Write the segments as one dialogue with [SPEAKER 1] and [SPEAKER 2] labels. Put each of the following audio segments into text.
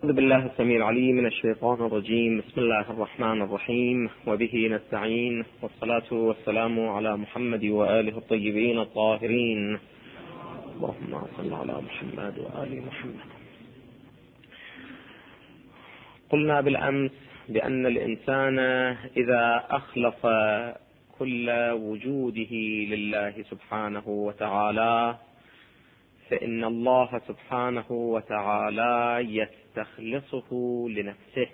[SPEAKER 1] أعوذ بالله السميع العليم من الشيطان الرجيم. بسم الله الرحمن الرحيم، وبه نستعين، والصلاة والسلام على محمد وآله الطيبين الطاهرين. اللهم صل على محمد وآل محمد. قلنا بالأمس بأن الإنسان إذا أخلص كل وجوده لله سبحانه وتعالى فإن الله سبحانه وتعالى يستخلصه لنفسه.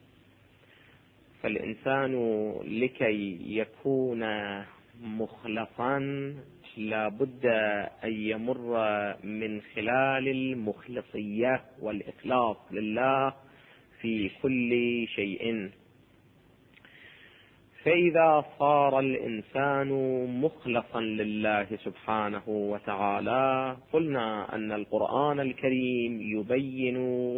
[SPEAKER 1] فالإنسان لكي يكون مخلصا لا بد أن يمر من خلال المخلصية والإخلاص لله في كل شيء. فإذا صار الإنسان مخلصا لله سبحانه وتعالى، قلنا أن القرآن الكريم يبين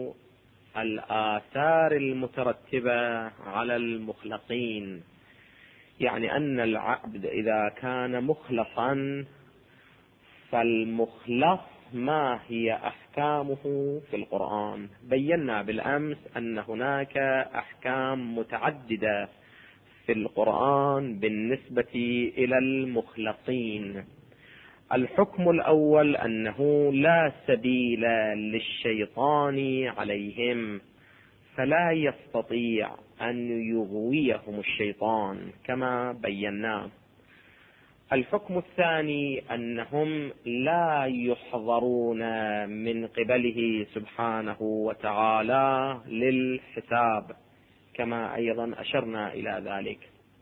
[SPEAKER 1] الآثار المترتبة على المخلصين، يعني أن العبد إذا كان مخلصا فالمخلص ما هي أحكامه في القرآن. بينا بالأمس أن هناك أحكام متعددة في القرآن بالنسبة إلى المخلصين. الحكم الأول أنه لا سبيل للشيطان عليهم، فلا يستطيع أن يغويهم الشيطان كما بينا. الحكم الثاني أنهم لا يحضرون من قبله سبحانه وتعالى للحساب كما أيضا أشرنا إلى ذلك.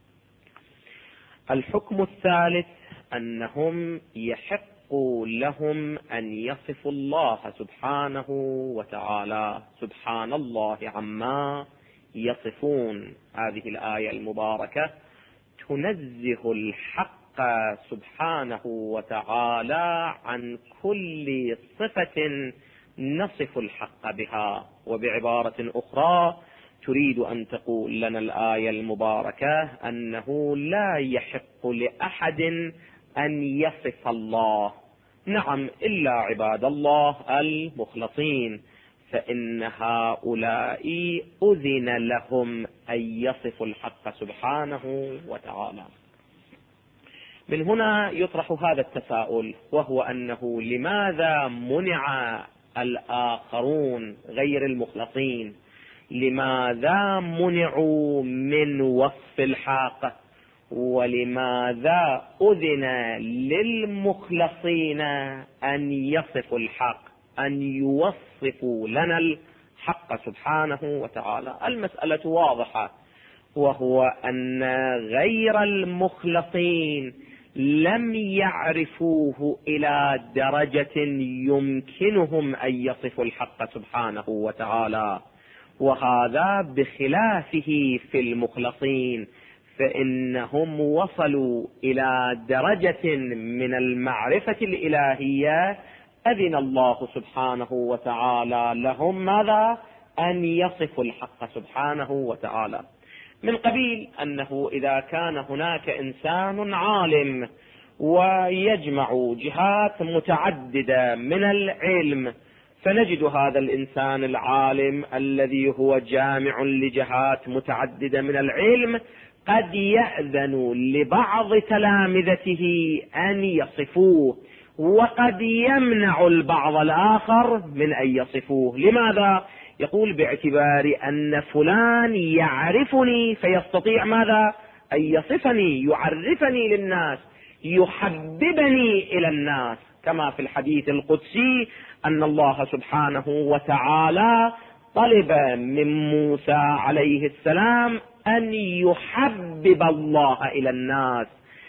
[SPEAKER 1] الحكم الثالث أنهم يحق لهم أن يصفوا الله سبحانه وتعالى، سبحان الله عما يصفون. هذه الآية المباركة تنزه الحق سبحانه وتعالى عن كل صفة نصف الحق بها. وبعبارة أخرى تريد أن تقول لنا الآية المباركة أنه لا يحق لأحد أن يصف الله، نعم، إلا عباد الله المخلصين، فإن هؤلاء أذن لهم أن يصفوا الحق سبحانه وتعالى. من هنا يطرح هذا التساؤل، وهو أنه لماذا منع الآخرون غير المخلصين؟ لماذا منعوا من وصف الحق؟ ولماذا أذن للمخلصين أن يصفوا الحق، أن يوصفوا لنا الحق سبحانه وتعالى؟ المسألة واضحة، وهو أن غير المخلصين لم يعرفوه إلى درجة يمكنهم أن يصفوا الحق سبحانه وتعالى، وهذا بخلافه في المخلصين، فإنهم وصلوا إلى درجة من المعرفة الإلهية أذن الله سبحانه وتعالى لهم ماذا؟ أن يصفوا الحق سبحانه وتعالى. من قبيل أنه إذا كان هناك إنسان عالم ويجمع جهات متعددة من العلم، فنجد هذا الإنسان العالم الذي هو جامع لجهات متعددة من العلم قد يأذن لبعض تلامذته أن يصفوه، وقد يمنع البعض الآخر من أن يصفوه. لماذا؟ يقول باعتبار أن فلان يعرفني فيستطيع ماذا؟ أن يصفني، يعرفني للناس، يحببني إلى الناس، كما في الحديث القدسي أن الله سبحانه وتعالى طلب من موسى عليه السلام أن يحبب الله إلى الناس،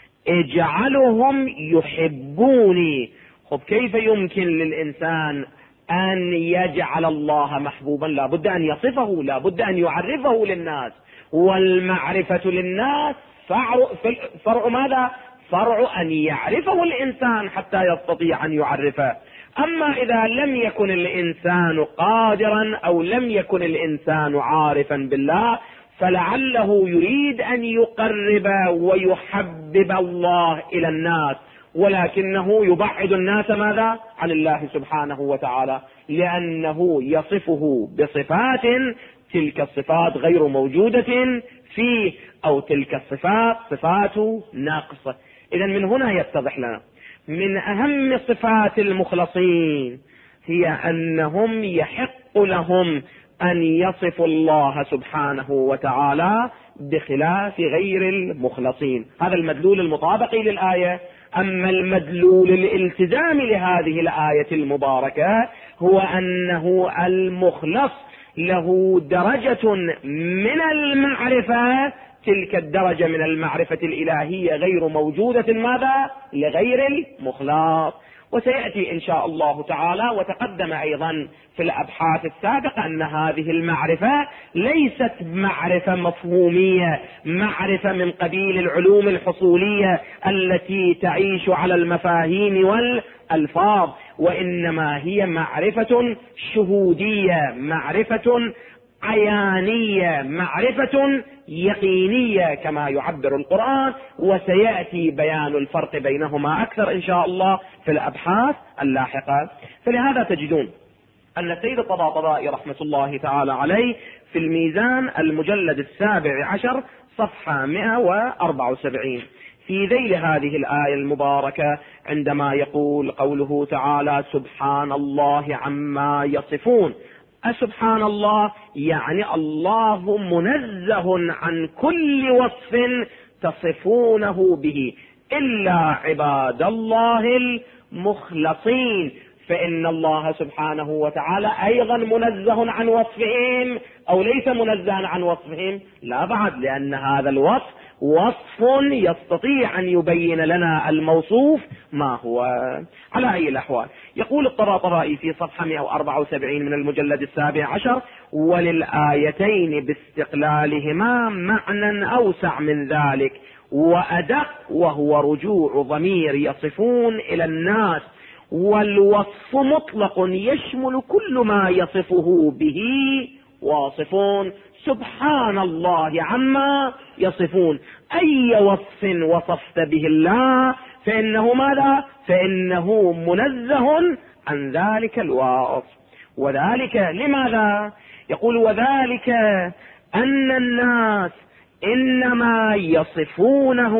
[SPEAKER 1] اجعلهم يحبوني. خب كيف يمكن للإنسان أن يجعل الله محبوبا؟ لا بد أن يصفه، لا بد أن يعرفه للناس، والمعرفة للناس فرع ماذا؟ فرع أن يعرفه الإنسان حتى يستطيع أن يعرفه. أما إذا لم يكن الإنسان قادرا أو لم يكن الإنسان عارفا بالله، فلعله يريد أن يقرب ويحبب الله إلى الناس، ولكنه يبعد الناس ماذا؟ عن الله سبحانه وتعالى. لأنه يصفه بصفات تلك الصفات غير موجودة فيه، أو تلك الصفات صفات ناقصة. إذن من هنا يتضح لنا من أهم صفات المخلصين هي أنهم يحق لهم أن يصفوا الله سبحانه وتعالى بخلاف غير المخلصين. هذا المدلول المطابق للآية. أما المدلول الالتزام لهذه الآية المباركة هو أنه المخلص له درجة من المعرفة، تلك الدرجة من المعرفة الإلهية غير موجودة ماذا؟ لغير المخلص. وسيأتي إن شاء الله تعالى، وتقدم أيضا في الأبحاث السابقة أن هذه المعرفة ليست معرفة مفهومية، معرفة من قبيل العلوم الحصولية التي تعيش على المفاهيم والألفاظ، وإنما هي معرفة شهودية، معرفة عيانية، معرفة يقينية كما يعبر القرآن. وسيأتي بيان الفرق بينهما أكثر إن شاء الله في الأبحاث اللاحقة. فلهذا تجدون أن السيد الطباطبائي رحمة الله تعالى عليه في الميزان المجلد 17 صفحة 174 في ذيل هذه الآية المباركة عندما يقول قوله تعالى سبحان الله عما يصفون. سبحان الله يعني الله منزه عن كل وصف تصفونه به إلا عباد الله المخلصين، فإن الله سبحانه وتعالى أيضا منزه عن وصفهم، أو ليس منزها عن وصفهم؟ لا بعد، لأن هذا الوصف وصف يستطيع أن يبين لنا الموصوف ما هو. على أي الأحوال يقول الطباطبائي في صفحة 174 من المجلد 17: وللآيتين باستقلالهما معنى أوسع من ذلك وأدق، وهو رجوع ضمير يصفون إلى الناس، والوصف مطلق يشمل كل ما يصفه به واصفون. سبحان الله عما يصفون، أي وصف وصفت به الله فإنه ماذا؟ فإنه منزه عن ذلك الوصف. وذلك لماذا؟ يقول وذلك أن الناس إنما يصفونه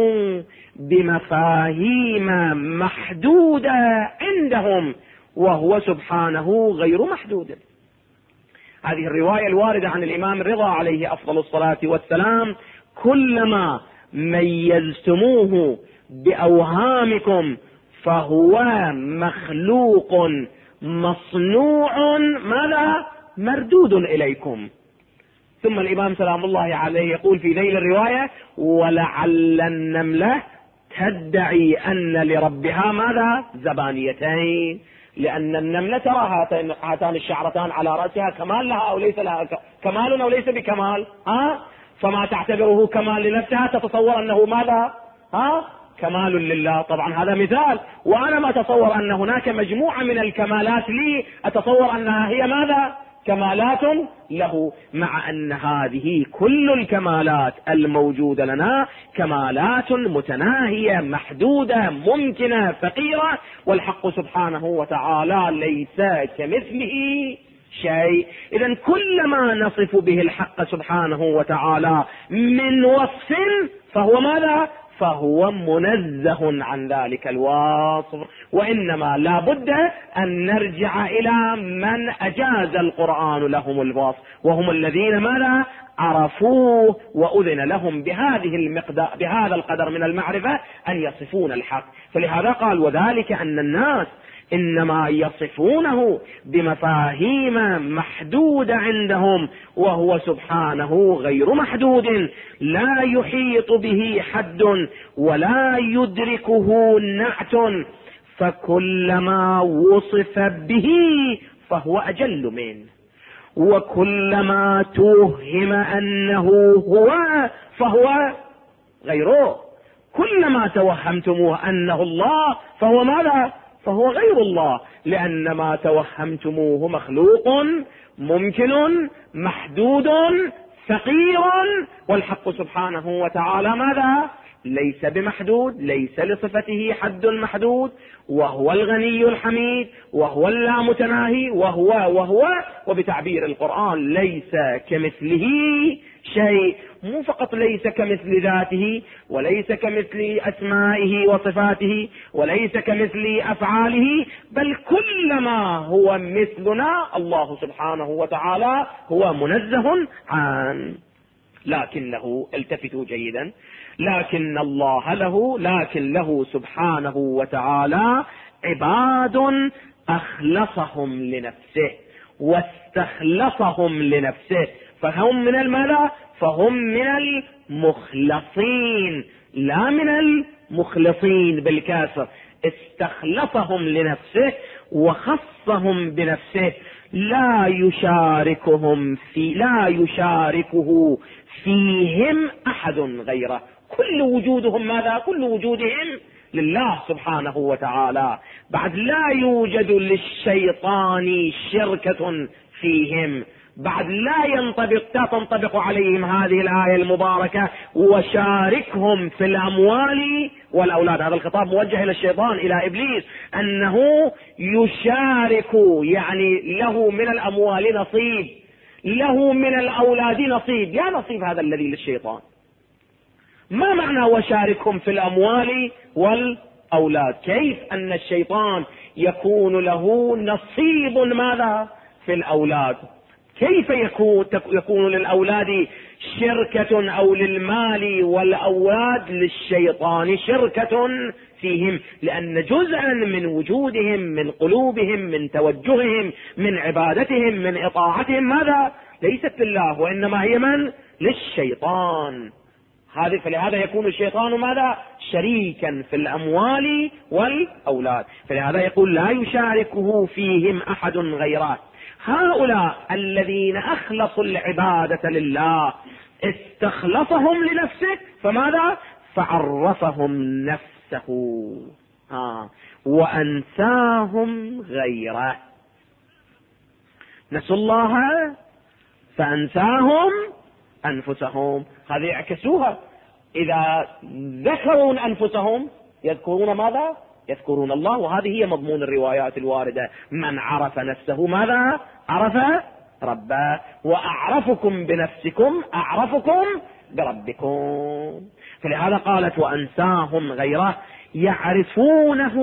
[SPEAKER 1] بمفاهيم محدودة عندهم، وهو سبحانه غير محدود. هذه الرواية الواردة عن الإمام الرضا عليه أفضل الصلاة والسلام: كلما ميزتموه بأوهامكم فهو مخلوق مصنوع ماذا؟ مردود إليكم. ثم الإمام سلام الله عليه يقول في ذيل الرواية: ولعل النملة تدعي أن لربها ماذا؟ زبانيتين، لأن النملة ترى هاتان الشعرتان على رأسها كمال لها أو ليس لها كمال أو ليس بكمال، فما تعتبره كمال لنفسها تتصور أنه ماذا؟ كمال لله. طبعا هذا مثال، وأنا ما أتصور أن هناك مجموعة من الكمالات لي أتصور أنها هي ماذا؟ كمالات له، مع أن هذه كل الكمالات الموجودة لنا كمالات متناهية محدودة ممكنة فقيرة، والحق سبحانه وتعالى ليس كمثله شيء. إذن كل ما نصف به الحق سبحانه وتعالى من وصف فهو ماذا؟ فهو منزه عن ذلك الوصف. وإنما لا بد أن نرجع إلى من أجاز القرآن لهم الوصف، وهم الذين ماذا؟ عرفوه وأذن لهم بهذا القدر من المعرفة أن يصفون الحق. فلهذا قال وذلك أن الناس إنما يصفونه بمفاهيم محدودة عندهم، وهو سبحانه غير محدود، لا يحيط به حد ولا يدركه نعت، فكلما وصف به فهو أجل منه، وكلما توهم أنه هو فهو غيره. كلما توهمتموه أنه الله فهو ماذا؟ فهو غير الله، لأن ما توهمتموه مخلوق ممكن محدود فقير، والحق سبحانه وتعالى ماذا؟
[SPEAKER 2] ليس بمحدود، ليس لصفته حد محدود، وهو الغني الحميد، وهو اللامتناهي، وهو وبتعبير القرآن ليس كمثله شيء. مو فقط ليس كمثل ذاته، وليس كمثل أسمائه وصفاته، وليس كمثل أفعاله، بل كل ما هو مثلنا الله سبحانه وتعالى هو منزه عنه. لكنه، التفتوا جيدا، لكن له سبحانه وتعالى عباد أخلصهم لنفسه واستخلصهم لنفسه، فهم من الماذا؟ فهم من المخلصين لا من المخلصين بالكسر. استخلصهم لنفسه وخصهم بنفسه، لا يشاركه فيهم أحد غيره. كل وجودهم ماذا؟ كل وجودهم لله سبحانه وتعالى. بعد لا يوجد للشيطان شركة فيهم، بعد لا تنطبق عليهم هذه الآية المباركة وشاركهم في الأموال والأولاد. هذا الخطاب موجه إلى الشيطان، إلى إبليس، أنه يشارك، يعني له من الأموال نصيب، له من الأولاد نصيب. يا نصيب هذا الذي للشيطان. ما معنى وشاركهم في الأموال والأولاد؟ كيف أن الشيطان يكون له نصيب ماذا؟ في الأولاد. كيف يكون للأولاد شركة، أو للمال والأولاد للشيطان شركة فيهم؟ لأن جزءا من وجودهم، من قلوبهم، من توجههم، من عبادتهم، من إطاعتهم ماذا؟ ليست لله، وإنما هي من؟ للشيطان. فلهذا يكون الشيطان ماذا؟ شريكا في الأموال والأولاد. فلهذا يقول لا يشاركه فيهم أحد غيره. هؤلاء الذين أخلصوا العبادة لله استخلصهم لنفسه، فماذا؟ فعرفهم نفسه وأنساهم غيره. نسوا الله فأنساهم أنفسهم. هذه يعكسوها. إذا ذكروا أنفسهم يذكرون ماذا؟ يذكرون الله. وهذه هي مضمون الروايات الواردة: من عرف نفسه ماذا؟ عرف ربه. وأعرفكم بنفسكم أعرفكم بربكم. فلهذا قالت وأنساهم غيره، يعرفونه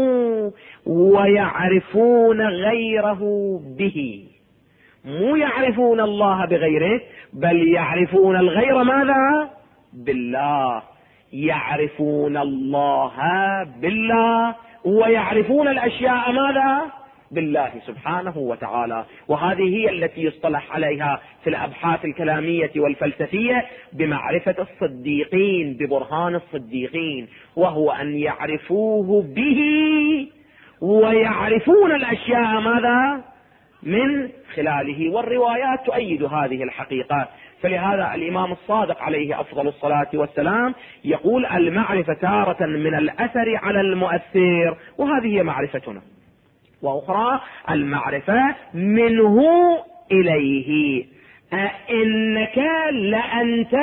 [SPEAKER 2] ويعرفون غيره به. مو يعرفون الله بغيره، بل يعرفون الغير ماذا؟ بالله. يعرفون الله بالله ويعرفون الأشياء ماذا؟ بالله سبحانه وتعالى. وهذه هي التي يصطلح عليها في الأبحاث الكلامية والفلسفية بمعرفة الصديقين، ببرهان الصديقين، وهو أن يعرفوه به ويعرفون الأشياء ماذا؟ من خلاله. والروايات تؤيد هذه الحقيقة. فلهذا الإمام الصادق عليه أفضل الصلاة والسلام يقول: المعرفة تارة من الأثر على المؤثر، وهذه هي معرفتنا. وأخرى المعرفة منه إليه. أئنك لأنت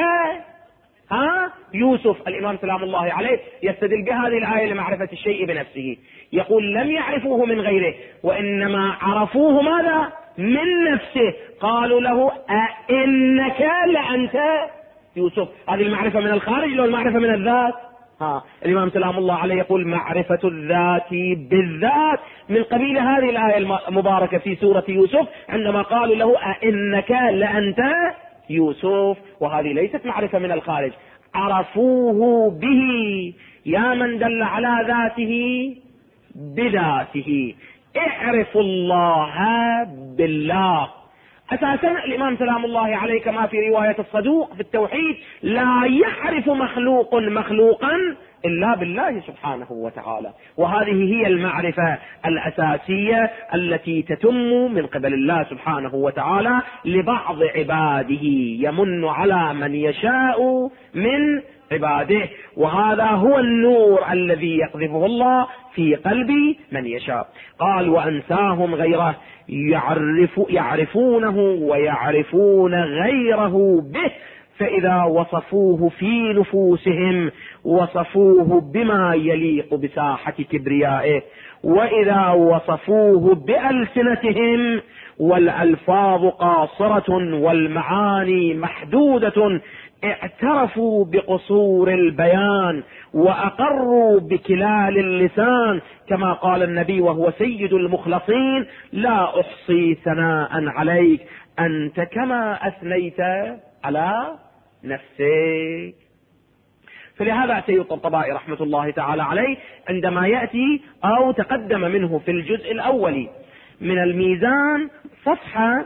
[SPEAKER 2] يوسف. الإمام سلام الله عليه يستدل بهذه الآية لمعرفة الشيء بنفسه. يقول لم يعرفوه من غيره، وإنما عرفوه ماذا؟ من نفسه. قالوا له أئنك لأنت يوسف. هذه المعرفة من الخارج لو المعرفة من الذات؟ الإمام سلام الله عليه يقول معرفة الذات بالذات من قبيل هذه الآية المباركة في سورة يوسف، عندما قالوا له أئنك لأنت يوسف. وهذه ليست معرفة من الخارج، عرفوه به. يا من دل على ذاته بذاته. اعرفوا الله بالله. أساسا الإمام سلام الله عليه كما في رواية الصدوق في التوحيد: لا يعرف مخلوق مخلوقا إلا بالله سبحانه وتعالى. وهذه هي المعرفة الأساسية التي تتم من قبل الله سبحانه وتعالى لبعض عباده، يمن على من يشاء من عباده. وهذا هو النور الذي يقذفه الله في قلب من يشاء. قال وأنساهم غيره، يعرفونه ويعرفون غيره به، فإذا وصفوه في نفوسهم وصفوه بما يليق بساحة كبريائه، وإذا وصفوه بألسنتهم والألفاظ قاصرة والمعاني محدودة اعترفوا بقصور البيان وأقروا بكلال اللسان، كما قال النبي وهو سيد المخلصين: لا أحصي ثناء عليك أنت كما أثنيت على نفسك. فلهذا سيد الطبطبائي رحمة الله تعالى عليه عندما يأتي أو تقدم منه في الجزء الأول من الميزان صفحة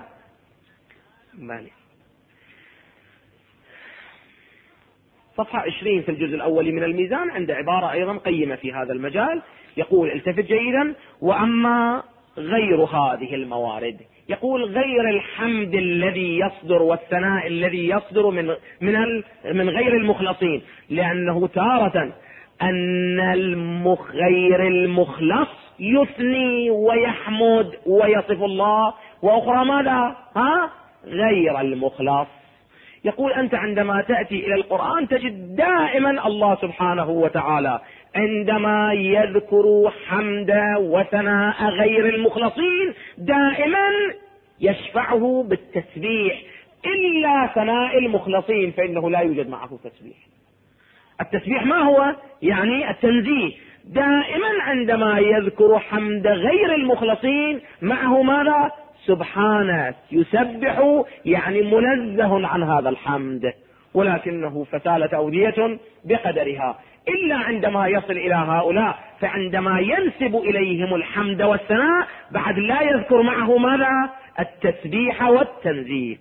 [SPEAKER 2] 20 في الجزء الأول من الميزان، عند عبارة أيضا قيمة في هذا المجال، يقول: التفت جيدا: وأما غير هذه الموارد، يقول غير الحمد الذي يصدر والثناء الذي يصدر من غير المخلصين، لأنه تارة أن غير المخلص يثني ويحمد ويصف الله، وأخرى ماذا؟ غير المخلص. يقول: أنت عندما تأتي إلى القرآن تجد دائما الله سبحانه وتعالى عندما يذكر حمد وثناء غير المخلصين دائما يشفعه بالتسبيح، إلا ثناء المخلصين فإنه لا يوجد معه تسبيح. التسبيح ما هو؟ يعني التنزيه. دائما عندما يذكر حمد غير المخلصين معه ماذا؟ سبحانه، يسبح، يعني منزه عن هذا الحمد، ولكنه فسالت أودية بقدرها. إلا عندما يصل إلى هؤلاء فعندما ينسب إليهم الحمد والثناء بعد لا يذكر معه ماذا؟ التسبيح والتنزيه.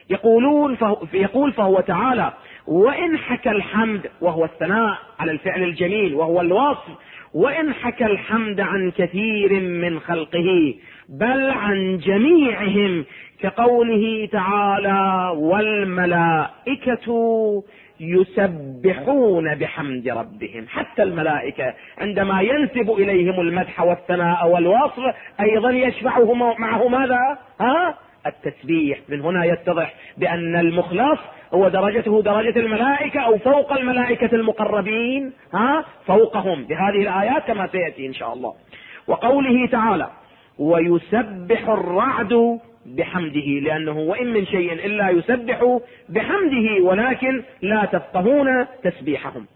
[SPEAKER 2] يقول فهو تعالى: وإن حكى الحمد، وهو الثناء على الفعل الجميل وهو الوصف، وإن حكى الحمد عن كثير من خلقه بل عن جميعهم، كقوله تعالى: والملائكة يسبحون بحمد ربهم. حتى الملائكة عندما ينسب إليهم المدح والثناء والوصف أيضا يشفعه معه ماذا؟ التسبيح. من هنا يتضح بأن المخلص هو درجته درجة الملائكة أو فوق الملائكة المقربين، فوقهم بهذه الآيات كما سيأتي إن شاء الله. وقوله تعالى: ويسبح الرعد بحمده، لأنه وإن من شيء إلا يسبح بحمده ولكن لا تفقهون تسبيحهم.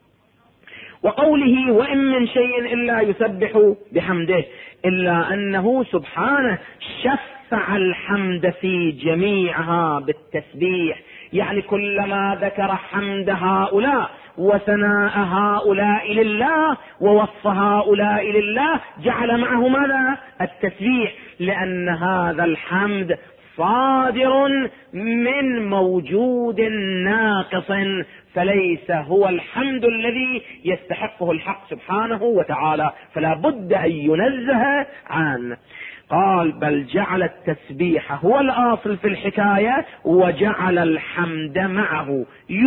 [SPEAKER 2] وقوله: وإن من شيء إلا يسبح بحمده، إلا أنه سبحانه شفع الحمد في جميعها بالتسبيح، يعني كلما ذكر حمد هؤلاء وثناء هؤلاء لله ووصف هؤلاء لله جعل معه ماذا؟ التسبيح، لأن هذا الحمد صادر من موجود ناقص، فليس هو الحمد الذي يستحقه الحق سبحانه وتعالى، فلا بد أن ينزه عنه. قال: بل جعل التسبيح هو الأصل في الحكاية وجعل الحمد معه،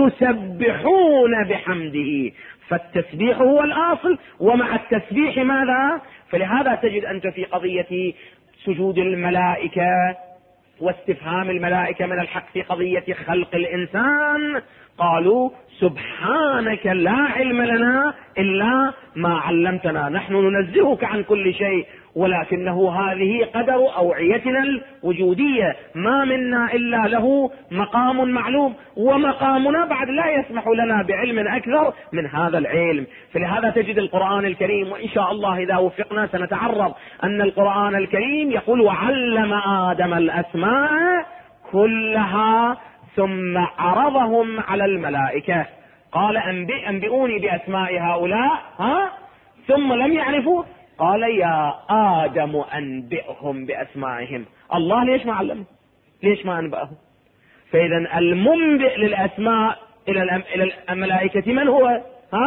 [SPEAKER 2] يسبحون بحمده، فالتسبيح هو الأصل ومع التسبيح ماذا؟ فلهذا تجد أنت في قضية سجود الملائكة واستفهام الملائكة من الحق في قضية خلق الإنسان قالوا: سبحانك لا علم لنا إلا ما علمتنا، نحن ننزهك عن كل شيء، ولكنه هذه قدر أوعيتنا الوجودية، ما منا إلا له مقام معلوم، ومقامنا بعد لا يسمح لنا بعلم أكثر من هذا العلم. فلهذا تجد القرآن الكريم، وإن شاء الله إذا وفقنا سنتعرض أن القرآن الكريم يقول: وعلم آدم الأسماء كلها ثم عرضهم على الملائكة، قال: أنبئوني بأسماء هؤلاء، ثم لم يعرفوا، قال: يا آدم أنبئهم بأسمائهم. الله ليش ما علمهم؟ ليش ما أنبأهم؟ فإذا المنبئ للأسماء إلى الملائكة من هو؟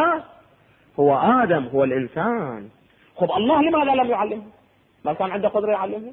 [SPEAKER 2] هو آدم، هو الإنسان. خب الله لماذا لم يعلمهم؟ ما كان عنده قدرة يعلمهم؟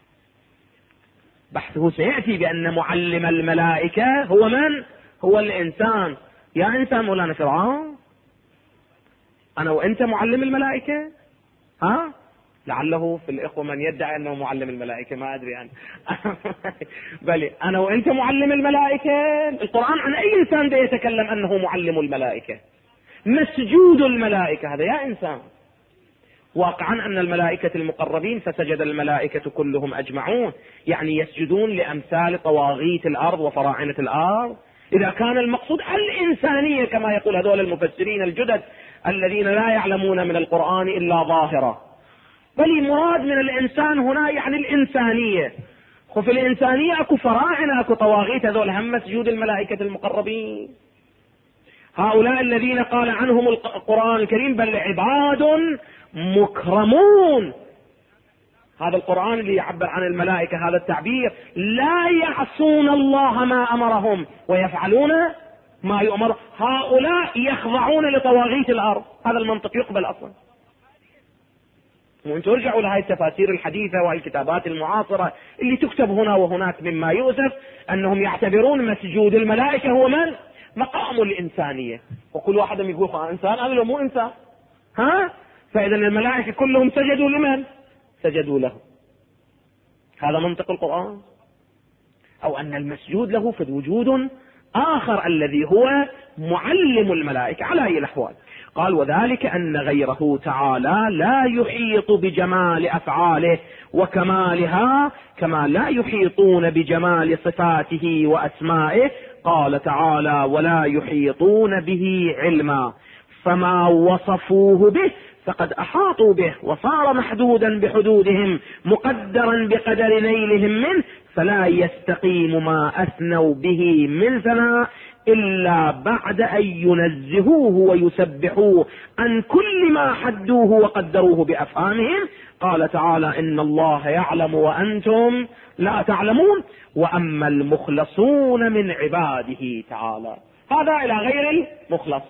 [SPEAKER 2] بحثه سيأتي بأن معلم الملائكة هو من؟ هو الإنسان. يا إنسان مولانا فرعون، أنا وأنت معلم الملائكة، لعله في الإخوة من يدعي أنه معلم الملائكة، ما أدري أنا. بل أنا وأنت معلم الملائكة. القرآن عن أي إنسان ده يتكلم أنه معلم الملائكة؟ مسجود الملائكة هذا يا إنسان. واقعا أن الملائكة المقربين فسجد الملائكة كلهم أجمعون، يعني يسجدون لأمثال طواغيت الأرض وفراعنة الأرض. إذا كان المقصود الإنسانية كما يقول هذول المفسرين الجدد الذين لا يعلمون من القرآن إلا ظاهرة، بل مراد من الإنسان هنا يعني الإنسانية. وفي الإنسانية أكو فراعنة أكو طواغيت، هذول هم مسجود الملائكة المقربين. هؤلاء الذين قال عنهم القرآن الكريم بل عباد مكرمون. هذا القرآن اللي يعبر عن الملائكة هذا التعبير، لا يعصون الله ما أمرهم ويفعلون ما يؤمر. هؤلاء يخضعون لطواغيت الأرض، هذا المنطق يقبل أصلا. وانتم ارجعوا لهذه التفاسير الحديثة والكتابات المعاصرة اللي تكتب هنا وهناك، مما يؤسف أنهم يعتبرون مسجود الملائكة هو من؟ مقام الإنسانية. وكل واحد يقول إنسان، هذا لو مو إنسان. فإذا الملائكة كلهم سجدوا لمن؟ سجدوا له. هذا منطق القرآن. أو أن المسجود له في وجود آخر الذي هو معلم الملائكة على أي الأحوال. قال وذلك أن غيره تعالى لا يحيط بجمال أفعاله وكمالها كما لا يحيطون بجمال صفاته وأسمائه. قال تعالى ولا يحيطون به علما، فما وصفوه به فقد أحاطوا به وصار محدودا بحدودهم مقدرا بقدر نيلهم منه، فلا يستقيم ما أثنوا به من ثناء إلا بعد أن ينزهوه ويسبحوه عن كل ما حدوه وقدروه بأفهامهم. قال تعالى إن الله يعلم وأنتم لا تعلمون. وأما المخلصون من عباده تعالى، هذا إلى غير المخلص.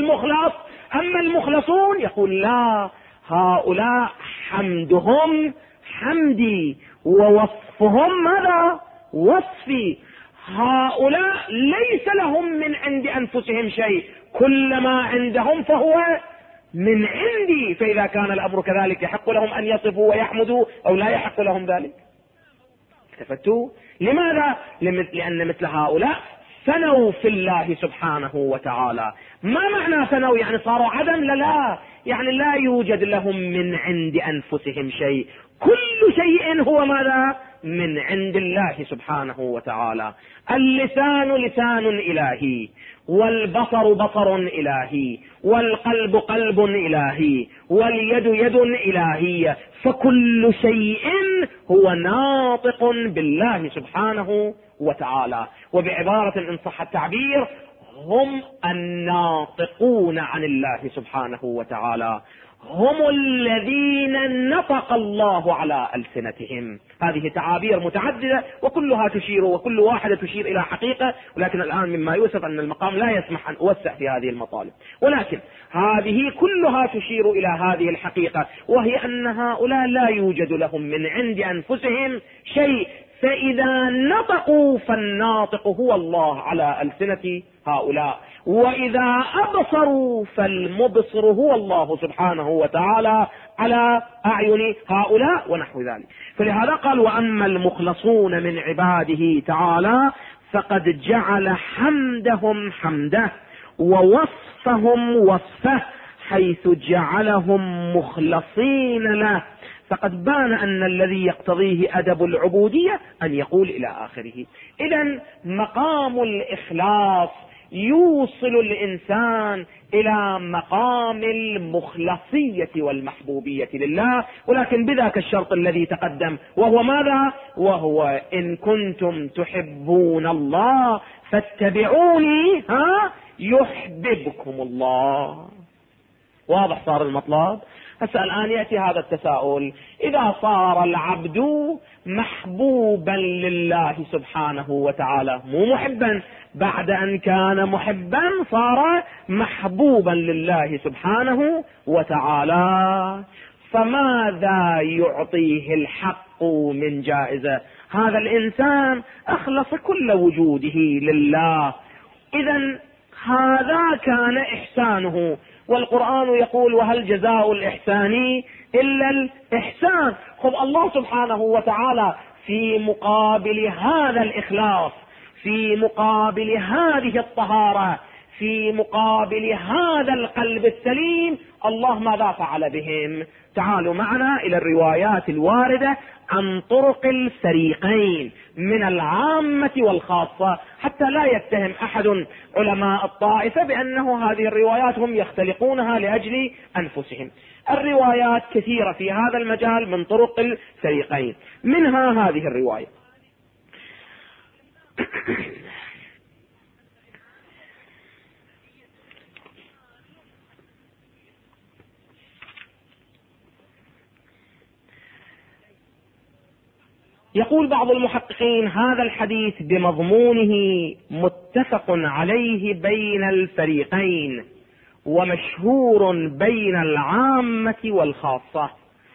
[SPEAKER 2] أما المخلصون يقول لا، هؤلاء حمدهم حمدي ووصفهم ماذا؟ وصفي. هؤلاء ليس لهم من عند أنفسهم شيء، كل ما عندهم فهو من عندي. فإذا كان الأمر كذلك يحق لهم أن يصفوا ويحمدوا أو لا يحق لهم ذلك؟ التفتوا. لماذا؟ لأن مثل هؤلاء فنوا في الله سبحانه وتعالى. ما معنى فنوا؟ يعني صاروا عدم؟ لا، يعني لا يوجد لهم من عند أنفسهم شيء، كل شيء هو ماذا؟ من عند الله سبحانه وتعالى. اللسان لسان إلهي، والبصر بصر إلهي، والقلب قلب إلهي، واليد يد إلهية، فكل شيء هو ناطق بالله سبحانه وتعالى. وبعبارة إن صح التعبير هم الناطقون عن الله سبحانه وتعالى، هم الذين نطق الله على ألسنتهم. هذه تعابير متعددة وكلها تشير وكل واحدة تشير إلى حقيقة، ولكن الآن مما يؤسف أن المقام لا يسمح أن أوسع في هذه المطالب، ولكن هذه كلها تشير إلى هذه الحقيقة، وهي أن هؤلاء لا يوجد لهم من عند أنفسهم شيء، فإذا نطقوا فالناطق هو الله على ألسنة هؤلاء، وإذا أبصروا فالمبصر هو الله سبحانه وتعالى على أعين هؤلاء ونحو ذلك. فلهذا قال وأما المخلصون من عباده تعالى فقد جعل حمدهم حمده ووصفهم وصفه، حيث جعلهم مخلصين له. فقد بان أن الذي يقتضيه أدب العبودية أن يقول إلى آخره. إذن مقام الإخلاص يوصل الإنسان إلى مقام المخلصية والمحبوبية لله، ولكن بذاك الشرط الذي تقدم، وهو ماذا؟ وهو إن كنتم تحبون الله فاتبعوني يحببكم الله. واضح صار المطلب؟ هسه الآن يأتي هذا التساؤل: إذا صار العبد محبوبا لله سبحانه وتعالى، مو محبا، بعد أن كان محبا صار محبوبا لله سبحانه وتعالى، فماذا يعطيه الحق من جائزة؟ هذا الإنسان أخلص كل وجوده لله، إذن هذا كان إحسانه، والقرآن يقول وهل جزاء الإحسان إلا الإحسان. خذ الله سبحانه وتعالى في مقابل هذا الإخلاص، في مقابل هذه الطهارة، في مقابل هذا القلب السليم، الله ماذا فعل بهم؟ تعالوا معنا إلى الروايات الواردة عن طرق الفريقين من العامة والخاصة، حتى لا يتهم أحد علماء الطائفة بأنه هذه الروايات هم يختلقونها لأجل أنفسهم. الروايات كثيرة في هذا المجال من طرق الفريقين، منها هذه الرواية. يقول بعض المحققين هذا الحديث بمضمونه متفق عليه بين الفريقين ومشهور بين العامة والخاصة،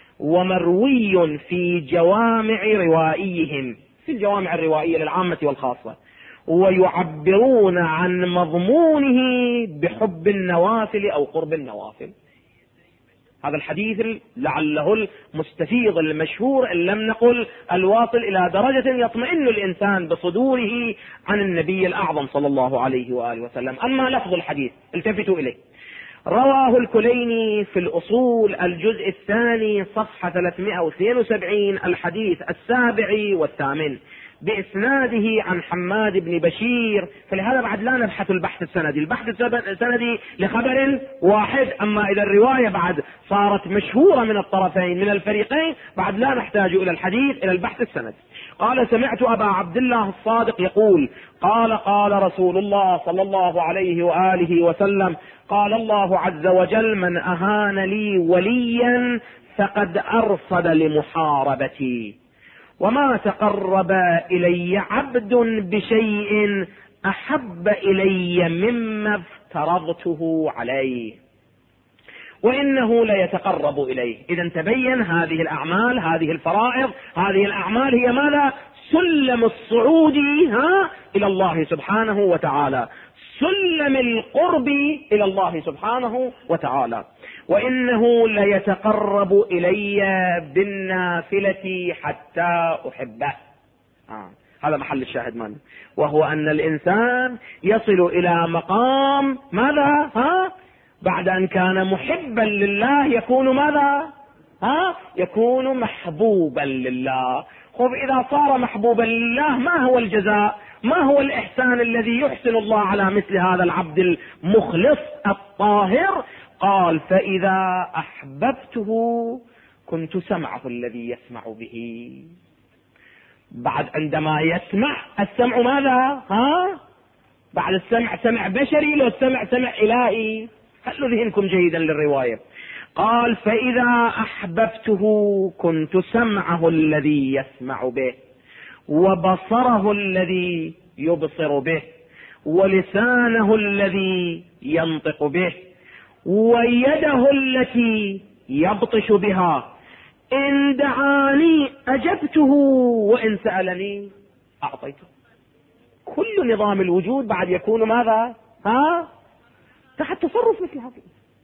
[SPEAKER 2] ومروي في جوامع روائيهم، في الجوامع الروائية للعامة والخاصة، ويعبرون عن مضمونه بحب النوافل أو قرب النوافل. هذا الحديث لعله المستفيض المشهور إن لم نقل الواصل إلى درجة يطمئن الإنسان بصدوره عن النبي الأعظم صلى الله عليه وآله وسلم. أما لفظ الحديث التفتوا إليه. رواه الكليني في الأصول الجزء الثاني صفحة 372 الحديث 7 و8 بإسناده عن حماد بن بشير. فلهذا بعد لا نبحث البحث السندي، البحث السندي لخبر واحد، أما إذا الرواية بعد صارت مشهورة من الطرفين من الفريقين بعد لا نحتاج إلى الحديث إلى البحث السندي. قال سمعت أبا عبد الله الصادق يقول قال رسول الله صلى الله عليه وآله وسلم قال الله عز وجل من أهان لي وليا فقد أرصد لمحاربتي، وما تقرب إلي عبد بشيء أحب إلي مما افترضته عليه وإنه ليتقرب إليه. إذا تبين هذه الأعمال، هذه الفرائض، هذه الأعمال هي ماذا؟ سلم الصعود إلى الله سبحانه وتعالى، سلم القرب إلى الله سبحانه وتعالى. وإنه ليتقرب إلي بالنافلة حتى أحبه. هذا محل الشاهد ماذا؟ وهو أن الإنسان يصل إلى مقام ماذا؟ بعد أن كان محبا لله يكون ماذا؟ يكون محبوبا لله. خذ إذا صار محبوبا لله ما هو الجزاء؟ ما هو الإحسان الذي يحسن الله على مثل هذا العبد المخلص الطاهر؟ قال فإذا أحببته كنت سمعه الذي يسمع به. بعد عندما يسمع، السمع ماذا؟ بعد السمع سمع بشري، لو السمع سمع إلهي. خلوا ذهنكم جيدا للرواية. قال فإذا أحببته كنت سمعه الذي يسمع به، وبصره الذي يبصر به، ولسانه الذي ينطق به، ويده التي يبطش بها. إن دعاني أجبته، وإن سألني أعطيته. كل نظام الوجود بعد يكون ماذا؟ تحت تصرف مثل هذا.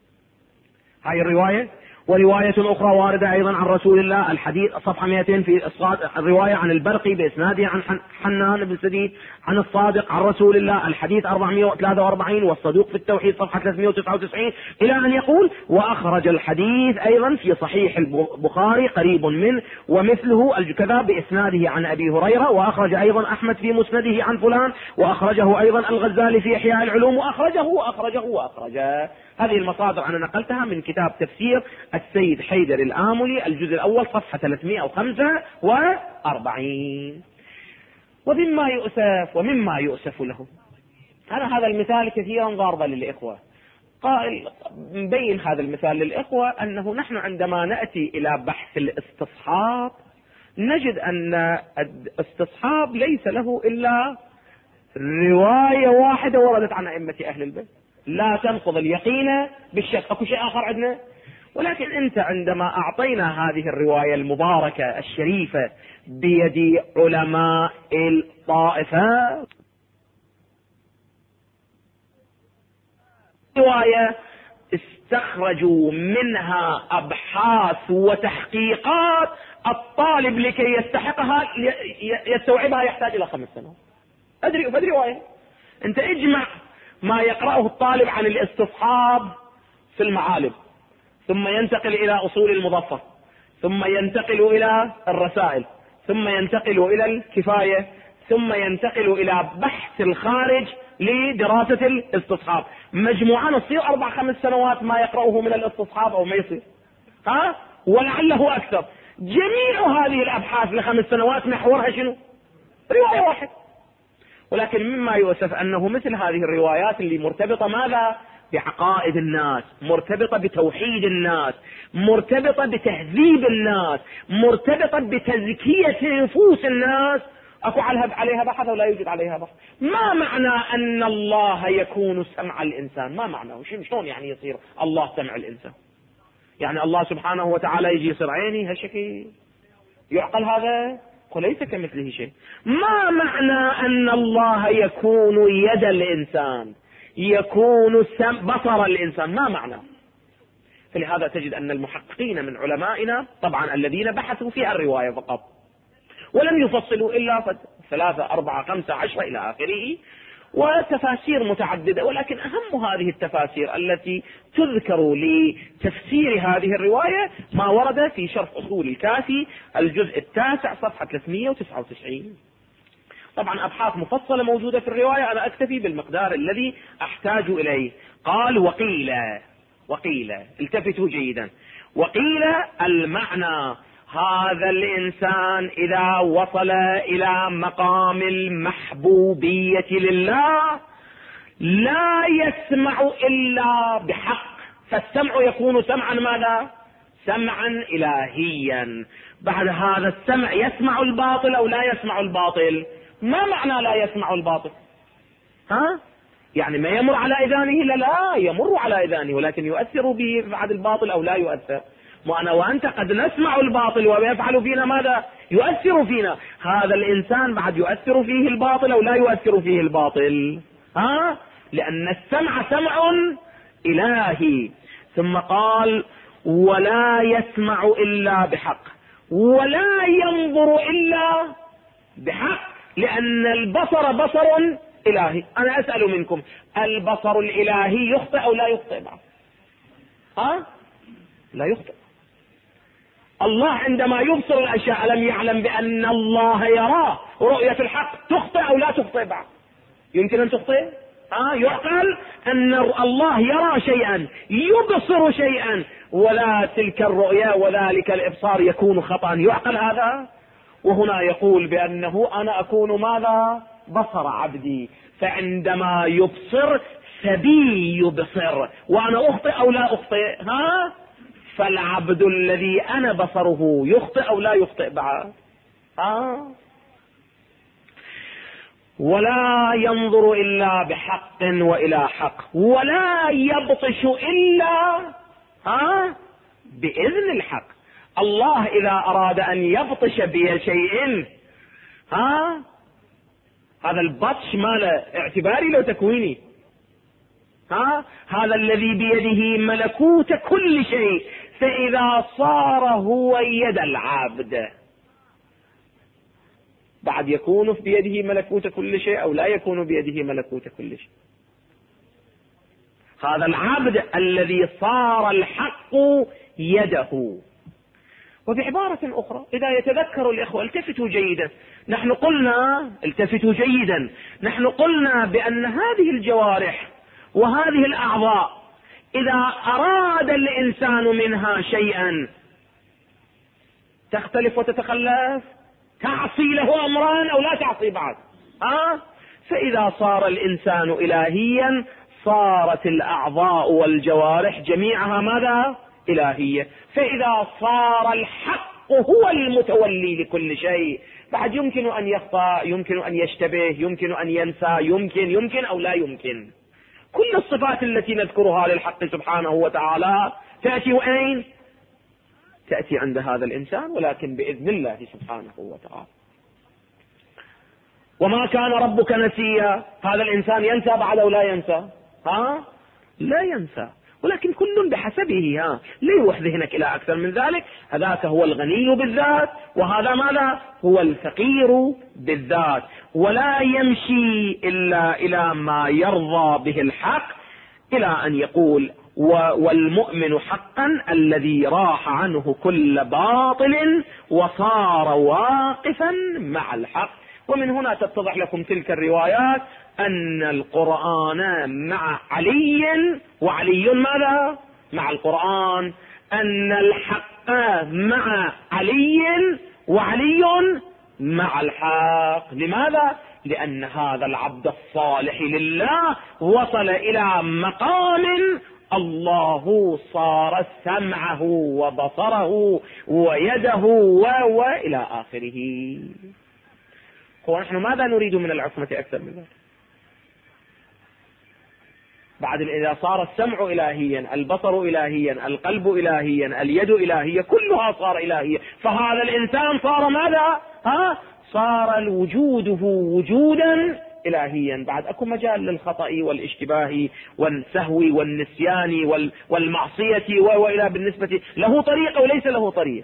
[SPEAKER 2] هاي الرواية. ورواية أخرى واردة أيضا عن رسول الله، الحديث صفحة 200 في الرواية عن البرقي بإسناده عن حنان بن سديد عن الصادق عن رسول الله، الحديث 443 والصدوق في التوحيد صفحة 399 إلى أن يقول وأخرج الحديث أيضا في صحيح البخاري قريب منه ومثله كذا بإسناده عن أبي هريرة، وأخرج أيضا أحمد في مسنده عن فلان، وأخرجه أيضا الغزالي في إحياء العلوم، وأخرجه. هذه المصادر أنا نقلتها من كتاب تفسير السيد حيدر الآملي الجزء الأول صفحة 345. ومما يؤسف له. هذا المثال كثيرا ضاربا للإخوة. مبين هذا المثال للإخوة أنه نحن عندما نأتي إلى بحث الاستصحاب نجد أن الاستصحاب ليس له إلا رواية واحدة وردت عن أئمة أهل البيت، لا تنقض اليقين بالشك. أكو شيء آخر عندنا؟ ولكن أنت عندما أعطينا هذه الرواية المباركة الشريفة بيد علماء الطائفة، رواية استخرجوا منها أبحاث وتحقيقات الطالب لكي يستحقها يستوعبها يحتاج إلى 5 سنوات. أدري رواية. أنت اجمع ما يقرأه الطالب عن الاستصحاب في المعالم، ثم ينتقل إلى أصول المظفر، ثم ينتقل إلى الرسائل، ثم ينتقل إلى الكفاية، ثم ينتقل إلى بحث الخارج لدراسة الاستصحاب. مجموعا تصير 4-5 سنوات ما يقرأه من الاستصحاب أو ما يصير، ولعله أكثر. جميع هذه الأبحاث ل5 سنوات محورها شنو؟ رواية واحد. ولكن مما يؤسف أنه مثل هذه الروايات اللي مرتبطة ماذا؟ بعقائد الناس، مرتبطة بتوحيد الناس، مرتبطة بتهذيب الناس، مرتبطة بتزكية نفوس الناس، أكو عليها بحث أو لا يوجد عليها بحث. ما معنى أن الله يكون سمع الإنسان؟ ما معناه؟ شلون يعني يصير الله سمع الإنسان؟ يعني الله سبحانه وتعالى يجي يصير عيني هالشكل؟ يعقل هذا؟ وليس كمثله شيء. ما معنى أن الله يكون يد الإنسان، يكون بصر الإنسان؟ ما معنى؟ فلهذا تجد أن المحققين من علمائنا طبعا الذين بحثوا في الرواية فقط ولم يفصلوا إلا 3 4 5 10 إلى آخره، وتفاسير متعددة، ولكن أهم هذه التفاسير التي تذكر لتفسير هذه الرواية ما ورد في شرح أصول الكافي الجزء 9 صفحة 399. طبعا أبحاث مفصلة موجودة في الرواية، أنا أكتفي بالمقدار الذي أحتاج إليه. قال وقيل التفتوا جيدا، وقيل المعنى هذا الإنسان إذا وصل إلى مقام المحبوبية لله لا يسمع إلا بحق، فالسمع يكون سمعا ماذا؟ سمعا إلهيا. بعد هذا السمع يسمع الباطل أو لا يسمع الباطل؟ ما معنى لا يسمع الباطل؟ يعني ما يمر على إذانه؟ لا يمر على إذانه، ولكن يؤثر به بعد الباطل أو لا يؤثر؟ وأنا وأنت قد نسمع الباطل ويفعل فينا ماذا؟ يؤثر فينا. هذا الإنسان بعد يؤثر فيه الباطل أو لا يؤثر فيه الباطل؟ لأن السمع سمع إلهي. ثم قال ولا يسمع إلا بحق ولا ينظر إلا بحق، لأن البصر بصر إلهي. أنا أسأل منكم، البصر الإلهي يخطئ أو لا يخطئ بعد؟ لا يخطئ. الله عندما يبصر الأشياء لم يعلم بأن الله يراه؟ رؤية الحق تخطئ أو لا تخطئ بعد؟ يمكن أن تخطئ؟ يعقل أن الله يرى شيئا، يبصر شيئا، ولا تلك الرؤية وذلك الإبصار يكون خطأ؟ يعقل هذا؟ وهنا يقول بأنه أنا أكون ماذا؟ بصر عبدي، فعندما يبصر فبي يبصر، وأنا أخطئ أو لا أخطئ؟ فالعبد الذي أنا بصره يخطئ أو لا يخطئ بعد؟ ولا ينظر إلا بحق وإلى حق، ولا يبطش إلا بإذن الحق. الله إذا أراد أن يبطش بشيء هذا البطش ماله اعتباري لو تكويني. هذا الذي بيده ملكوت كل شيء، فإذا صار هو يد العبد بعد يكون بيده ملكوت كل شيء أو لا يكون بيده ملكوت كل شيء؟ هذا العبد الذي صار الحق يده. وبعبارة أخرى إذا يتذكر الإخوة التفتوا جيدا، نحن قلنا بأن هذه الجوارح وهذه الأعضاء إذا أراد الإنسان منها شيئا تختلف وتتخلف، تعصي له أمران أو لا تعصي بعد؟ فإذا صار الإنسان إلهيا صارت الأعضاء والجوارح جميعها ماذا؟ إلهية. فإذا صار الحق هو المتولي لكل شيء، بعد يمكن أن يخطأ، يمكن أن يشتبه، يمكن أن ينسى، يمكن أو لا يمكن. كل الصفات التي نذكرها للحق سبحانه وتعالى تأتي وأين؟ تأتي عند هذا الإنسان، ولكن بإذن الله سبحانه وتعالى. وما كان ربك نسيا، هذا الإنسان ينسى بعد أو لا ينسى؟ لا ينسى. ولكن كل بحسبه. ليوح ذهنك إلى أكثر من ذلك. هذاك هو الغني بالذات، وهذا ماذا؟ هو الفقير بالذات، ولا يمشي إلا إلى ما يرضى به الحق، إلى أن يقول والمؤمن حقا الذي راح عنه كل باطل وصار واقفا مع الحق. ومن هنا تتضح لكم تلك الروايات أن القرآن مع علي، وعلي ماذا؟ مع القرآن. أن الحق مع علي، وعلي مع الحق. لماذا؟ لأن هذا العبد الصالح لله وصل إلى مقام الله صار سمعه وبصره ويده وإلى آخره. ونحن ماذا نريد من العصمة أكثر من ذلك؟ بعد إذا صار السمع إلهيا، البصر إلهيا، القلب إلهيا، اليد إلهية، كلها صار إلهية، فهذا الإنسان صار ماذا؟ صار وجوده وجودا إلهيا. بعد أكو مجال للخطأ والاشتباه والسهو والنسيان والمعصية وإلى بالنسبة له طريق وليس له طريق.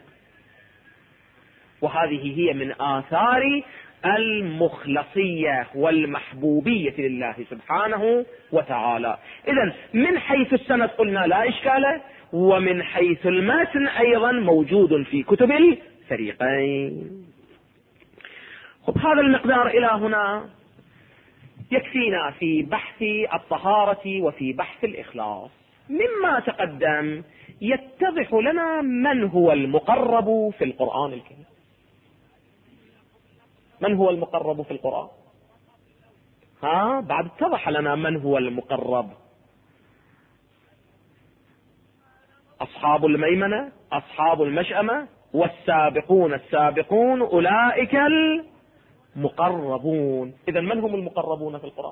[SPEAKER 2] وهذه هي من آثار المخلصية والمحبوبية لله سبحانه وتعالى. إذن من حيث السند قلنا لا إشكال، ومن حيث المتن أيضا موجود في كتب الفريقين. هذا المقدار إلى هنا يكفينا في بحث الطهارة وفي بحث الإخلاص. مما تقدم يتضح لنا من هو المقرب في القرآن الكريم. من هو المقرب في القرآن؟ بعد اتضح لنا من هو المقرب. أصحاب الميمنة، أصحاب المشأمة، والسابقون السابقون أولئك المقربون. إذن من هم المقربون في القرآن؟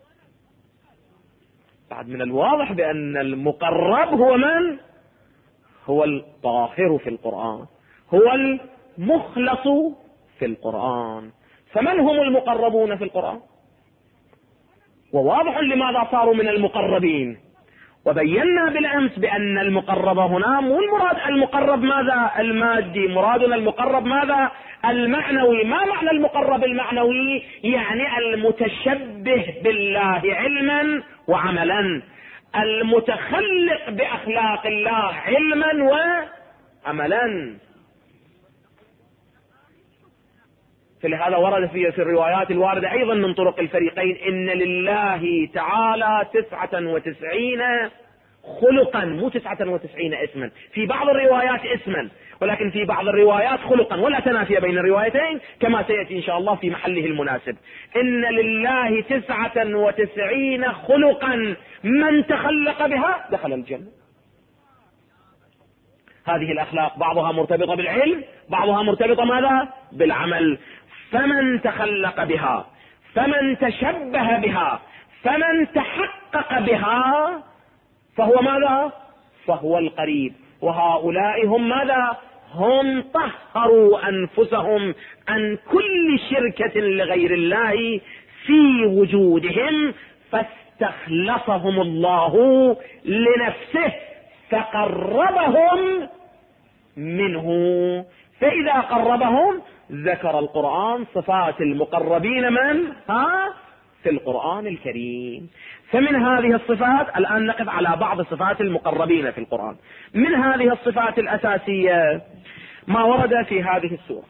[SPEAKER 2] بعد من الواضح بأن المقرب هو من؟ هو الطاهر في القرآن، هو المخلص في القرآن. فمن هم المقربون في القرآن؟ وواضح لماذا صاروا من المقربين. وبينا بالأمس بأن المقرب هنا مو المراد المقرب ماذا؟ المادي. مرادنا المقرب ماذا؟ المعنوي. ما معنى المقرب المعنوي؟ يعني المتشبه بالله علما وعملا، المتخلق بأخلاق الله علما وعملا. فلهذا ورد في الروايات الواردة أيضا من طرق الفريقين إن لله تعالى 99 خلقا، مو 99 اسما. في بعض الروايات اسما، ولكن في بعض الروايات خلقا، ولا تنافي بين الروايتين كما سيأتي إن شاء الله في محله المناسب. إن لله 99 خلقا من تخلق بها دخل الجنة. هذه الأخلاق بعضها مرتبطة بالعلم، بعضها مرتبطة ماذا؟ بالعمل. فمن تخلق بها، فمن تشبه بها، فمن تحقق بها، فهو ماذا؟ فهو القريب. وهؤلاء هم ماذا؟ هم طهروا أنفسهم عن كل شركة لغير الله في وجودهم، فاستخلصهم الله لنفسه فقربهم منه. فإذا قربهم ذكر القرآن صفات المقربين من في القرآن الكريم. فمن هذه الصفات الآن نقف على بعض صفات المقربين في القرآن. من هذه الصفات الأساسية ما ورد في هذه السورة.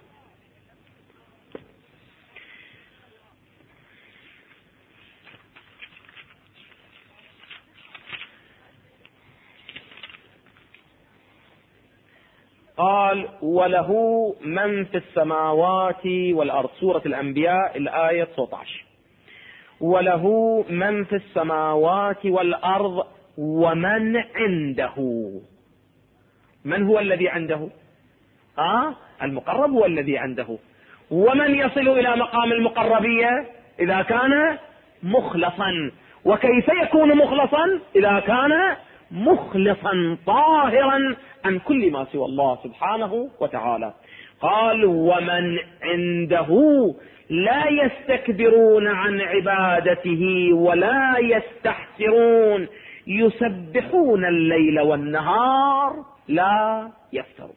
[SPEAKER 2] قال وله من في السماوات والأرض، سورة الأنبياء الآية 19. وله من في السماوات والأرض ومن عنده. من هو الذي عنده؟ المقرب هو الذي عنده. ومن يصل إلى مقام المقربية إذا كان مخلصا. وكيف يكون مخلصا؟ إذا كان مخلصا طاهرا عن كل ما سوى الله سبحانه وتعالى. قال ومن عنده لا يستكبرون عن عبادته ولا يستحسرون، يسبحون الليل والنهار لا يفترون.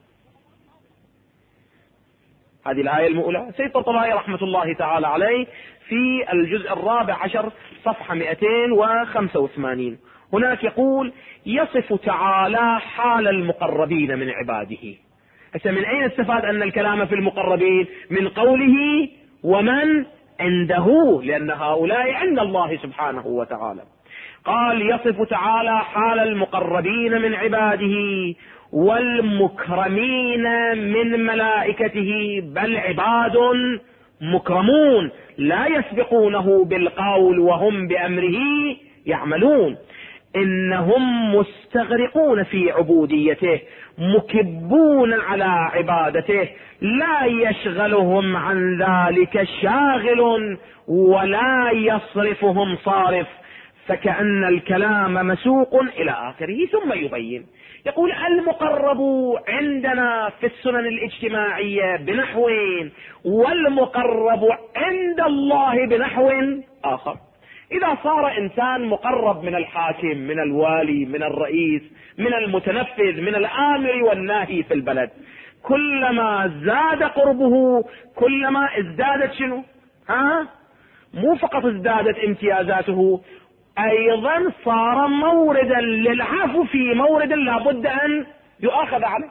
[SPEAKER 2] هذه الآية المؤلة. سيد الطبراني رحمة الله تعالى عليه في الجزء 14 صفحة 285 هناك يقول: يصف تعالى حال المقربين من عباده. من أين استفاد أن الكلام في المقربين؟ من قوله ومن عنده، لأن هؤلاء عند الله سبحانه وتعالى. قال: يصف تعالى حال المقربين من عباده والمكرمين من ملائكته، بل عباد مكرمون لا يسبقونه بالقول وهم بأمره يعملون، إنهم مستغرقون في عبوديته مكبون على عبادته، لا يشغلهم عن ذلك شاغل ولا يصرفهم صارف، فكأن الكلام مسوق إلى آخره. ثم يبين يقول: المقرب عندنا في السنن الاجتماعية بنحو، والمقرب عند الله بنحو آخر. إذا صار إنسان مقرب من الحاكم، من الوالي، من الرئيس، من المتنفذ، من الآمر والناهي في البلد، كلما زاد قربه كلما ازدادت شنو؟ مو فقط ازدادت امتيازاته، أيضا صار موردا للعفو في مورد لا بد أن يؤاخذ عليه.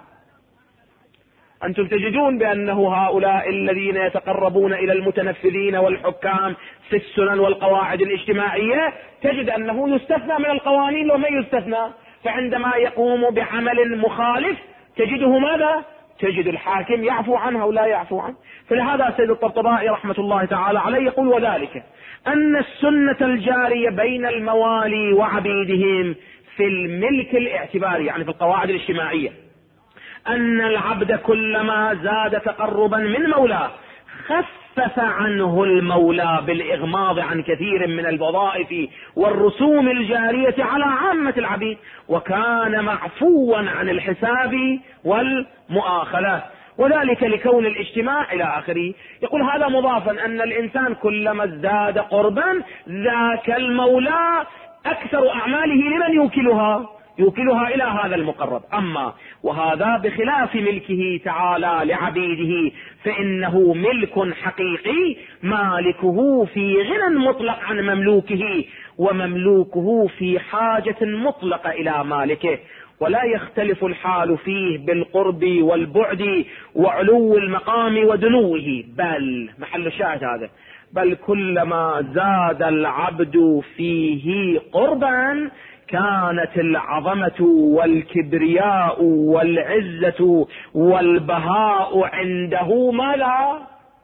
[SPEAKER 2] أنتم تجدون بأنه هؤلاء الذين يتقربون إلى المتنفذين والحكام في السنن والقواعد الاجتماعية تجد أنه يستثنى من القوانين وما يستثنى، فعندما يقوم بعمل مخالف تجده ماذا؟ تجد الحاكم يعفو عنه ولا يعفو عنه. فلهذا سيد الطبطبائي رحمة الله تعالى عليه يقول: وذلك أن السنة الجارية بين الموالي وعبيدهم في الملك الاعتباري، يعني في القواعد الاجتماعية، أن العبد كلما زاد تقربا من مولاه خفف عنه المولى بالإغماض عن كثير من الوظائف والرسوم الجارية على عامة العبيد، وكان معفوا عن الحساب والمؤاخلة، وذلك لكون الاجتماع إلى آخره. يقول هذا مضافا أن الإنسان كلما ازداد قربا ذاك المولى أكثر أعماله لمن يوكلها إلى هذا المقرب. أما وهذا بخلاف ملكه تعالى لعبيده، فإنه ملك حقيقي مالكه في غنى مطلق عن مملوكه، ومملوكه في حاجة مطلقة إلى مالكه، ولا يختلف الحال فيه بالقرب والبعد وعلو المقام ودنوه، بل محل الشاهد هذا: بل كلما زاد العبد فيه قربا كانت العظمة والكبرياء والعزة والبهاء عنده ماذا؟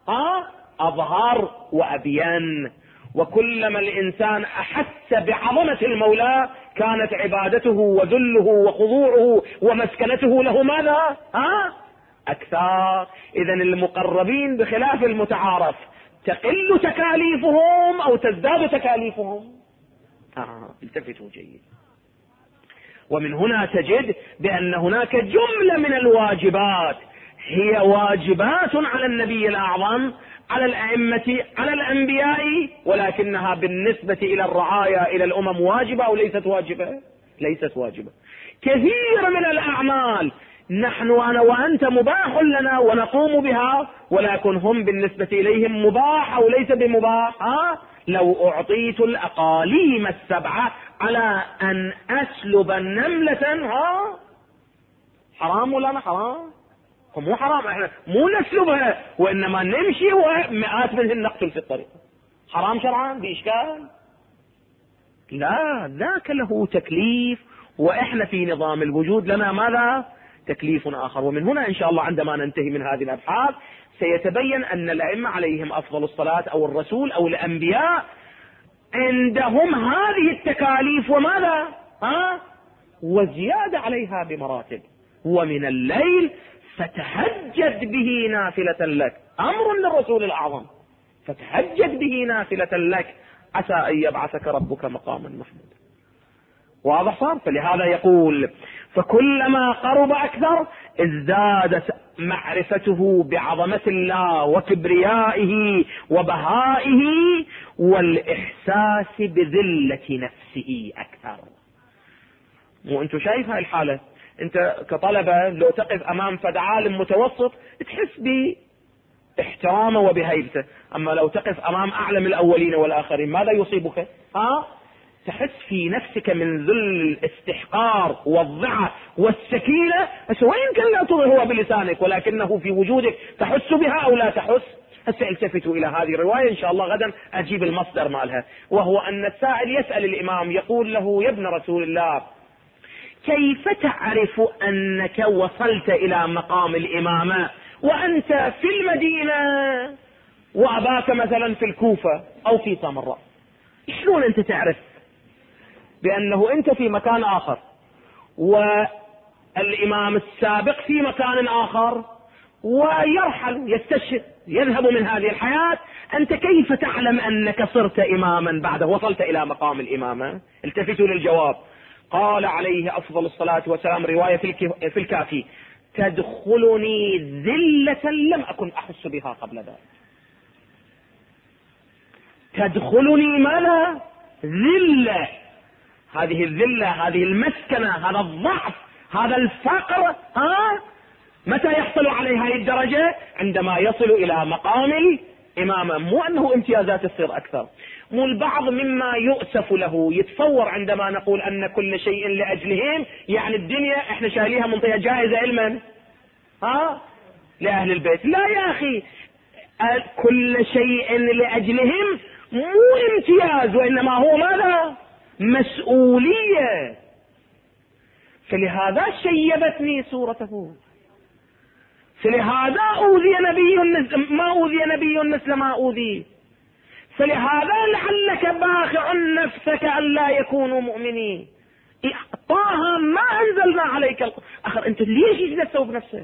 [SPEAKER 2] أظهر وأبين. وكلما الإنسان أحس بعظمة المولى كانت عبادته وذله وخضوعه ومسكنته له ماذا؟ أكثر. إذن المقربين بخلاف المتعارف تقل تكاليفهم أو تزداد تكاليفهم. التفتوا جيد. ومن هنا تجد بأن هناك جملة من الواجبات هي واجبات على النبي الأعظم، على الأئمة، على الأنبياء، ولكنها بالنسبة إلى الرعايا إلى الأمم واجبة أو ليست واجبة؟ ليست واجبة. كثير من الأعمال نحن أنا وأنت مباح لنا ونقوم بها، ولكن هم بالنسبة إليهم مباح أو ليس بمباح. لو أعطيت الأقاليم السبعة على أن أسلب النملة حرام ولا ما حرام؟ هم مو حرام، احنا مو نسلبها وإنما نمشي ومئات منهن نقتل في الطريق. حرام شرعا بإشكال؟ لا، ذاك له تكليف، وإحنا في نظام الوجود لنا ماذا؟ تكليف آخر. ومن هنا إن شاء الله عندما ننتهي من هذه الأبحاث سيتبين أن الأئمة عليهم أفضل الصلاة أو الرسول أو الأنبياء عندهم هذه التكاليف وماذا؟ وزيادة عليها بمراتب. ومن الليل فتهجد به نافلة لك، أمر للرسول الأعظم، فتهجد به نافلة لك عسى أن يبعثك ربك مقاما محمودا. واضح صار؟ فلهذا يقول: فكلما قرب أكثر ازدادت معرفته بعظمة الله وكبريائه وبهائه والإحساس بذلة نفسه أكثر. مو انتم شايف هاي الحالة؟ انت كطلبة لو تقف امام فد عالم متوسط تحس باحترامه وبهيبته، اما لو تقف امام اعلم الاولين والاخرين ماذا يصيبك؟ تحس في نفسك من ذل الاستحقار والضعف والسكينة، وإن كان لا تظهرها بلسانك ولكنه في وجودك تحس بها او لا تحس. هسه التفتوا الى هذه الرواية ان شاء الله غدا اجيب المصدر مالها، وهو ان السائل يسأل الامام يقول له: يا ابن رسول الله، كيف تعرف انك وصلت الى مقام الامامة وانت في المدينة واباك مثلا في الكوفة او في سامراء؟ شلون انت تعرف بانه انت في مكان اخر والامام السابق في مكان اخر ويرحل يستشهد يذهب من هذه الحياة؟ انت كيف تعلم انك صرت اماما بعده وصلت الى مقام الامامة؟ التفتوا للجواب. قال عليه افضل الصلاة والسلام، رواية في الكافي: تدخلني ذلة لم اكن احس بها قبل ذلك. تدخلني ماذا؟ ذلة. هذه الذلة، هذه المسكنة، هذا الضعف، هذا الفقر، متى يحصل عليه هذه الدرجة؟ عندما يصل الى مقام الامامة. مو انه امتيازات تصير اكثر. مو البعض مما يؤسف له يتصور عندما نقول ان كل شيء لاجلهم، يعني الدنيا احنا شايليها منطقة جائزة لمن؟ لاهل البيت. لا يا اخي، كل شيء لاجلهم مو امتياز، وانما هو ماذا؟ مسؤولية. فلهذا شيبتني صورته، فلهذا أوذي نبي ما أوذي نبي مثل ما أوذي، فلهذا لعلك باخع نفسك ألا يكونوا مؤمنين. طه ما أنزلنا عليك أخر أنت ليش يجلسوا بنفسه؟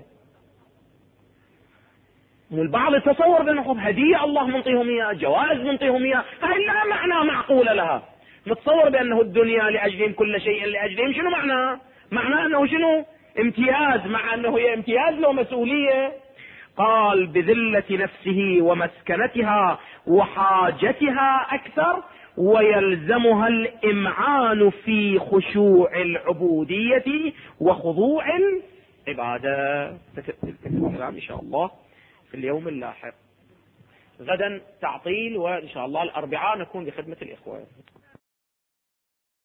[SPEAKER 2] والبعض يتصور بأنه هدية الله منطيهم إياه، جوائز منطيهم إياه، هاي لا معنى معقول لها. نتصور بأنه الدنيا لأجلهم، كل شيء لأجلهم. شنو معناه؟ معناه أنه شنو؟ امتياز، مع أنه هي امتياز له مسؤولية. قال: بذلة نفسه ومسكنتها وحاجتها أكثر، ويلزمها الإمعان في خشوع العبودية وخضوع العبادة. الكلام إن شاء الله في اليوم اللاحق. غدا تعطيل، وإن شاء الله الأربعاء نكون بخدمة الإخوة.